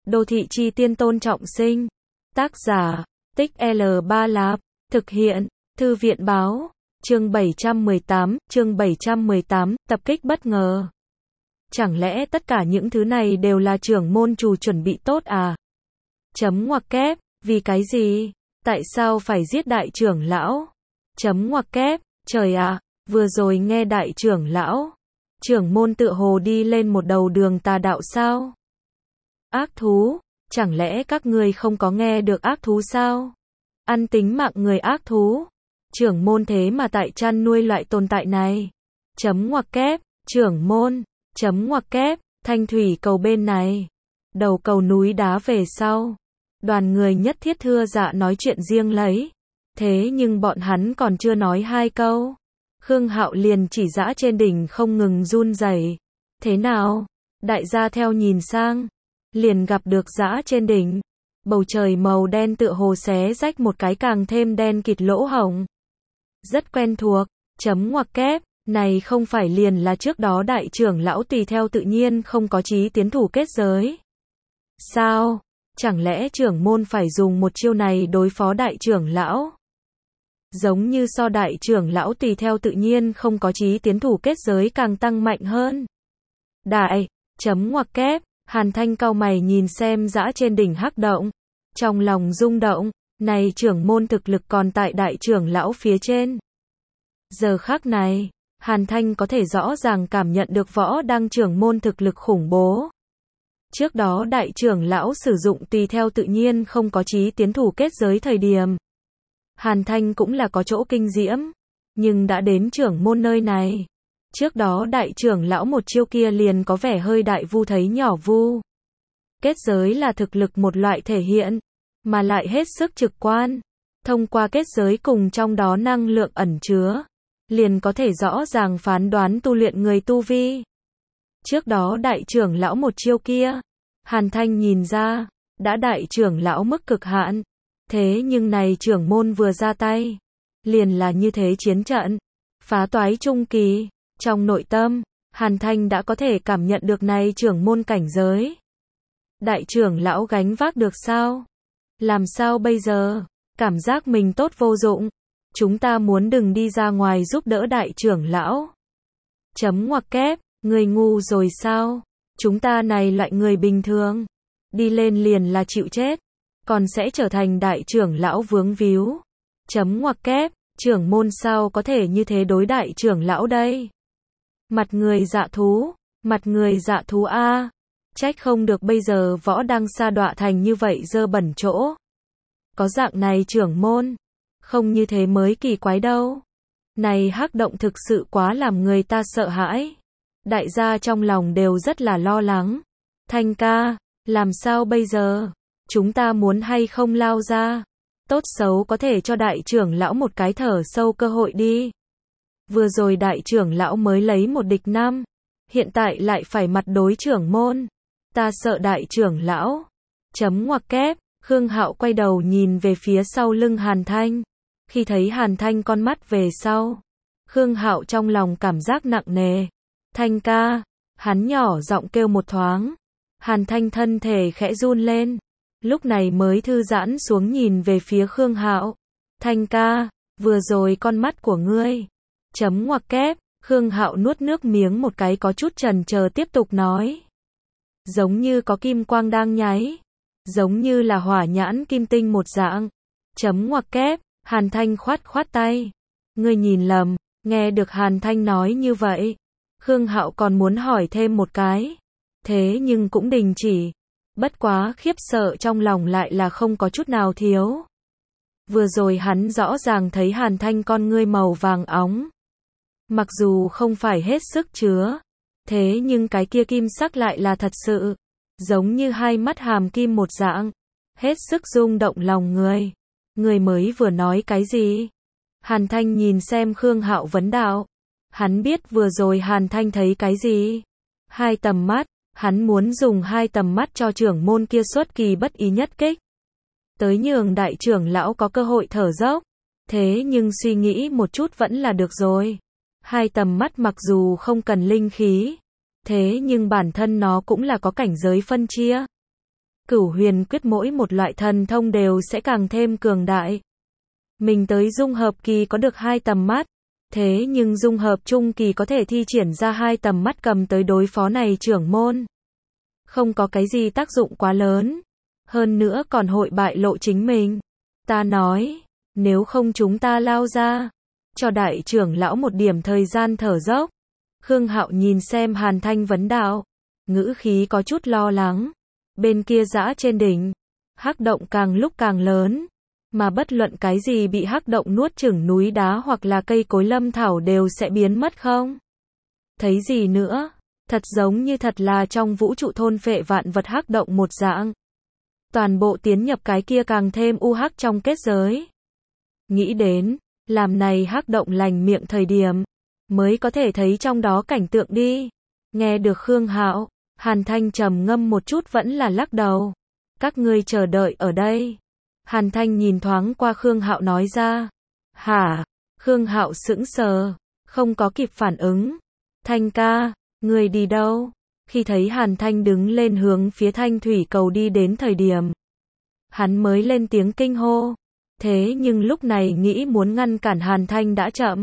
Đô thị chi tiên Tôn Trọng Sinh. Tác giả, Tích L3 Lạp. Thực hiện, Thư viện báo. Chương 718, tập kích bất ngờ. Chẳng lẽ tất cả những thứ này đều là trưởng môn chủ chuẩn bị tốt à? Chấm ngoặc kép, vì cái gì? Tại sao phải giết đại trưởng lão? Chấm ngoặc kép, trời ạ, vừa rồi nghe đại trưởng lão. Trưởng môn tựa hồ đi lên một đầu đường tà đạo sao? Ác thú, chẳng lẽ các ngươi không có nghe được ác thú sao? Ăn tính mạng người ác thú. Trưởng môn thế mà tại chăn nuôi loại tồn tại này. Chấm ngoặc kép, trưởng môn, chấm ngoặc kép, thanh thủy cầu bên này. Đầu cầu núi đá về sau. Đoàn người nhất thiết thưa dạ nói chuyện riêng lấy. Thế nhưng bọn hắn còn chưa nói hai câu. Khương Hạo liền chỉ dã trên đỉnh không ngừng run rẩy. Thế nào? Đại gia theo nhìn sang. Liền gặp được dã trên đỉnh. Bầu trời màu đen tựa hồ xé rách một cái càng thêm đen kịt lỗ hổng. Rất quen thuộc, chấm ngoặc kép, này không phải liền là trước đó đại trưởng lão tùy theo tự nhiên không có chí tiến thủ kết giới. Sao? Chẳng lẽ trưởng môn phải dùng một chiêu này đối phó đại trưởng lão? Giống như so đại trưởng lão tùy theo tự nhiên không có chí tiến thủ kết giới càng tăng mạnh hơn. Đại, chấm ngoặc kép, Hàn Thanh cau mày nhìn xem dã trên đỉnh hắc động. Trong lòng rung động, này trưởng môn thực lực còn tại đại trưởng lão phía trên. Giờ khắc này, Hàn Thanh có thể rõ ràng cảm nhận được võ đăng trưởng môn thực lực khủng bố. Trước đó đại trưởng lão sử dụng tùy theo tự nhiên không có chí tiến thủ kết giới thời điểm. Hàn Thanh cũng là có chỗ kinh diễm, nhưng đã đến trưởng môn nơi này. Trước đó đại trưởng lão một chiêu kia liền có vẻ hơi đại vu thấy nhỏ vu. Kết giới là thực lực một loại thể hiện, mà lại hết sức trực quan. Thông qua kết giới cùng trong đó năng lượng ẩn chứa, liền có thể rõ ràng phán đoán tu luyện người tu vi. Trước đó đại trưởng lão một chiêu kia, Hàn Thanh nhìn ra, đã đại trưởng lão mức cực hạn. Thế nhưng này trưởng môn vừa ra tay, liền là như thế chiến trận, phá toái trung kỳ. Trong nội tâm, Hàn Thanh đã có thể cảm nhận được này trưởng môn cảnh giới. Đại trưởng lão gánh vác được sao? Làm sao bây giờ? Cảm giác mình tốt vô dụng. Chúng ta muốn đừng đi ra ngoài giúp đỡ đại trưởng lão. Chấm ngoặc kép, người ngu rồi sao? Chúng ta này loại người bình thường. Đi lên liền là chịu chết. Còn sẽ trở thành đại trưởng lão vướng víu. Chấm ngoặc kép, trưởng môn sao có thể như thế đối đại trưởng lão đây? Mặt người dạ thú a. Trách không được bây giờ võ đăng sa đọa thành như vậy dơ bẩn chỗ. Có dạng này trưởng môn, không như thế mới kỳ quái đâu. Này hắc động thực sự quá làm người ta sợ hãi. Đại gia trong lòng đều rất là lo lắng. Thanh ca, làm sao bây giờ? Chúng ta muốn hay không lao ra? Tốt xấu có thể cho đại trưởng lão một cái thở sâu cơ hội đi. Vừa rồi đại trưởng lão mới lấy một địch năm, hiện tại lại phải mặt đối trưởng môn. Ta sợ đại trưởng lão. Chấm ngoặc kép, Khương Hạo quay đầu nhìn về phía sau lưng Hàn Thanh. Khi thấy Hàn Thanh con mắt về sau, Khương Hạo trong lòng cảm giác nặng nề. Thanh ca, hắn nhỏ giọng kêu một thoáng. Hàn Thanh thân thể khẽ run lên, lúc này mới thư giãn xuống nhìn về phía Khương Hạo. Thanh ca, vừa rồi con mắt của ngươi. Chấm ngoặc kép, Khương Hạo nuốt nước miếng một cái có chút chần chờ tiếp tục nói. Giống như có kim quang đang nháy. Giống như là hỏa nhãn kim tinh một dạng. Chấm ngoặc kép, Hàn Thanh khoát tay. Ngươi nhìn lầm, nghe được Hàn Thanh nói như vậy. Khương Hạo còn muốn hỏi thêm một cái. Thế nhưng cũng đình chỉ. Bất quá khiếp sợ trong lòng lại là không có chút nào thiếu. Vừa rồi hắn rõ ràng thấy Hàn Thanh con ngươi màu vàng óng. Mặc dù không phải hết sức chứa, thế nhưng cái kia kim sắc lại là thật sự, giống như hai mắt hàm kim một dạng, hết sức rung động lòng người. Người mới vừa nói cái gì? Hàn Thanh nhìn xem Khương Hạo vấn đạo. Hắn biết vừa rồi Hàn Thanh thấy cái gì? Hai tầm mắt, hắn muốn dùng hai tầm mắt cho trưởng môn kia xuất kỳ bất ý nhất kích. Tới nhường đại trưởng lão có cơ hội thở dốc. Thế nhưng suy nghĩ một chút vẫn là được rồi. Hai tầm mắt mặc dù không cần linh khí, thế nhưng bản thân nó cũng là có cảnh giới phân chia. Cửu huyền quyết mỗi một loại thần thông đều sẽ càng thêm cường đại. Mình tới dung hợp kỳ có được 2 tầm mắt, thế nhưng dung hợp trung kỳ có thể thi triển ra 2 tầm mắt cầm tới đối phó này trưởng môn. Không có cái gì tác dụng quá lớn, hơn nữa còn hội bại lộ chính mình. Ta nói, nếu không chúng ta lao ra, cho đại trưởng lão một điểm thời gian thở dốc. Khương Hạo nhìn xem Hàn Thanh vấn đạo, ngữ khí có chút lo lắng. Bên kia dã trên đỉnh, hắc động càng lúc càng lớn, mà bất luận cái gì bị hắc động nuốt chửng núi đá hoặc là cây cối lâm thảo đều sẽ biến mất không? Thấy gì nữa? Thật giống như thật là trong vũ trụ thôn phệ vạn vật hắc động một dạng. Toàn bộ tiến nhập cái kia càng thêm u hắc trong kết giới. Nghĩ đến, làm này hắc động lành miệng thời điểm, mới có thể thấy trong đó cảnh tượng đi. Nghe được Khương Hạo, Hàn Thanh trầm ngâm một chút vẫn là lắc đầu. Các ngươi chờ đợi ở đây. Hàn Thanh nhìn thoáng qua Khương Hạo nói ra. Hả? Khương Hạo sững sờ, không có kịp phản ứng. Thanh ca, ngươi đi đâu? Khi thấy Hàn Thanh đứng lên hướng phía Thanh thủy cầu đi đến thời điểm, hắn mới lên tiếng kinh hô. Thế nhưng lúc này nghĩ muốn ngăn cản Hàn Thanh đã chậm.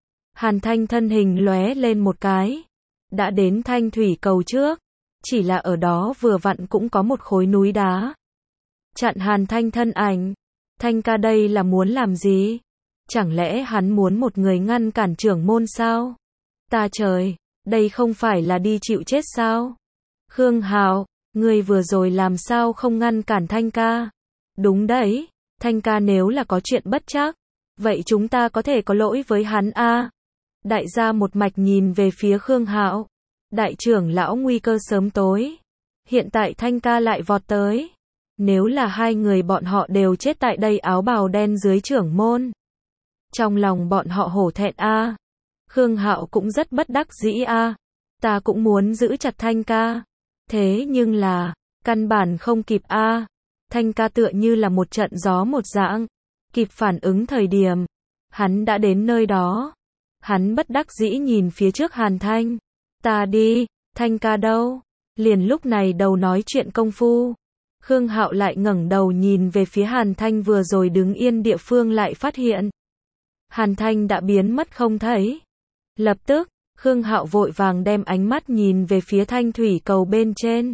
Hàn Thanh thân hình lóe lên một cái, đã đến Thanh thủy cầu trước, chỉ là ở đó vừa vặn cũng có một khối núi đá. Chặn Hàn Thanh thân ảnh. Thanh ca đây là muốn làm gì? Chẳng lẽ hắn muốn một người ngăn cản trưởng môn sao? Ta trời, đây không phải là đi chịu chết sao? Khương Hạo, ngươi vừa rồi làm sao không ngăn cản Thanh ca? Đúng đấy, Thanh ca nếu là có chuyện bất trắc, vậy chúng ta có thể có lỗi với hắn a. Đại gia một mạch nhìn về phía Khương Hạo. Đại trưởng lão nguy cơ sớm tối. Hiện tại Thanh ca lại vọt tới. Nếu là hai người bọn họ đều chết tại đây áo bào đen dưới trưởng môn. Trong lòng bọn họ hổ thẹn a. Khương Hạo cũng rất bất đắc dĩ a. Ta cũng muốn giữ chặt Thanh ca. Thế nhưng là, căn bản không kịp a. Thanh ca tựa như là một trận gió một dạng. Kịp phản ứng thời điểm. Hắn đã đến nơi đó. Hắn bất đắc dĩ nhìn phía trước Hàn Thanh. Ta đi, Thanh ca đâu? Liền lúc này đầu nói chuyện công phu. Khương Hạo lại ngẩng đầu nhìn về phía Hàn Thanh vừa rồi đứng yên địa phương lại phát hiện. Hàn Thanh đã biến mất không thấy. Lập tức, Khương Hạo vội vàng đem ánh mắt nhìn về phía Thanh thủy cầu bên trên.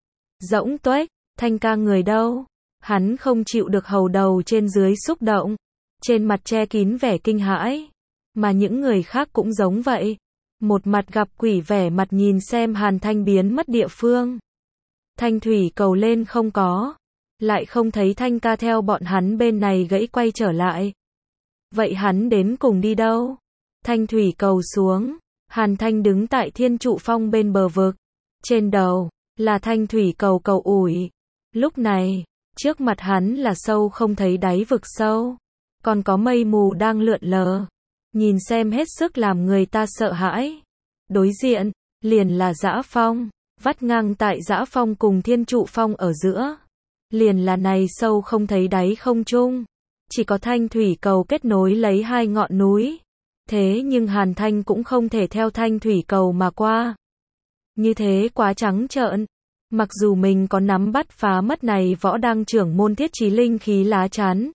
Rỗng tuếch, Thanh ca người đâu? Hắn không chịu được hầu đầu trên dưới xúc động. Trên mặt che kín vẻ kinh hãi. Mà những người khác cũng giống vậy. Một mặt gặp quỷ vẻ mặt nhìn xem Hàn Thanh biến mất địa phương. Thanh thủy cầu lên không có. Lại không thấy Thanh ca theo bọn hắn bên này gãy quay trở lại. Vậy hắn đến cùng đi đâu? Thanh thủy cầu xuống. Hàn Thanh đứng tại Thiên Trụ Phong bên bờ vực. Trên đầu, là thanh thủy cầu cầu ủi. Lúc này, trước mặt hắn là sâu không thấy đáy vực sâu. Còn có mây mù đang lượn lờ. Nhìn xem hết sức làm người ta sợ hãi. Đối diện, liền là Dã Phong. Vắt ngang tại Dã Phong cùng Thiên Trụ Phong ở giữa. Liền là này sâu không thấy đáy không trung. Chỉ có thanh thủy cầu kết nối lấy hai ngọn núi. Thế nhưng Hàn Thanh cũng không thể theo thanh thủy cầu mà qua. Như thế quá trắng trợn. Mặc dù mình có nắm bắt phá mất này võ đăng trưởng môn thiết trí linh khí lá chắn.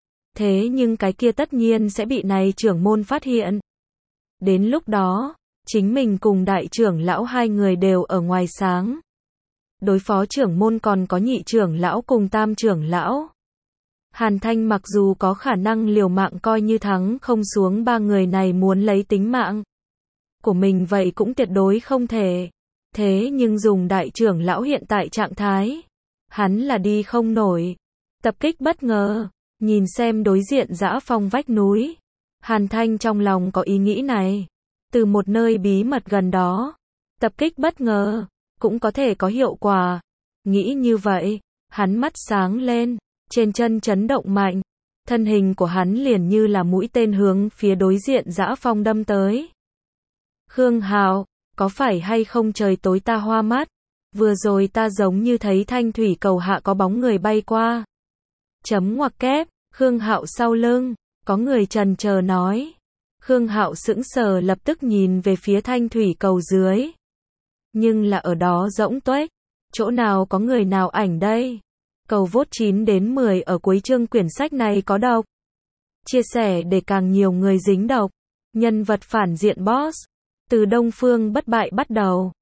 Thế nhưng cái kia tất nhiên sẽ bị này trưởng môn phát hiện. Đến lúc đó, chính mình cùng đại trưởng lão hai người đều ở ngoài sáng. Đối phó trưởng môn còn có nhị trưởng lão cùng tam trưởng lão. Hàn Thanh mặc dù có khả năng liều mạng coi như thắng không xuống ba người này muốn lấy tính mạng của mình vậy cũng tuyệt đối không thể. Thế nhưng dùng đại trưởng lão hiện tại trạng thái, hắn là đi không nổi. Tập kích bất ngờ, nhìn xem đối diện Dã Phong vách núi. Hàn Thanh trong lòng có ý nghĩ này. Từ một nơi bí mật gần đó, tập kích bất ngờ, cũng có thể có hiệu quả. Nghĩ như vậy, hắn mắt sáng lên, trên chân chấn động mạnh. Thân hình của hắn liền như là mũi tên hướng phía đối diện Dã Phong đâm tới. Khương Hạo, có phải hay không trời tối ta hoa mắt? Vừa rồi ta giống như thấy thanh thủy cầu hạ có bóng người bay qua. Chấm ngoặc kép, Khương Hạo sau lưng, có người trần chờ nói. Khương Hạo sững sờ lập tức nhìn về phía thanh thủy cầu dưới. Nhưng là ở đó rỗng tuếch, Chỗ nào có người nào ảnh đây? Cầu vote 9 đến 10 ở cuối chương quyển sách này có độc. Chia sẻ để càng nhiều người dính độc. Nhân vật phản diện boss. Từ Đông Phương bất bại bắt đầu.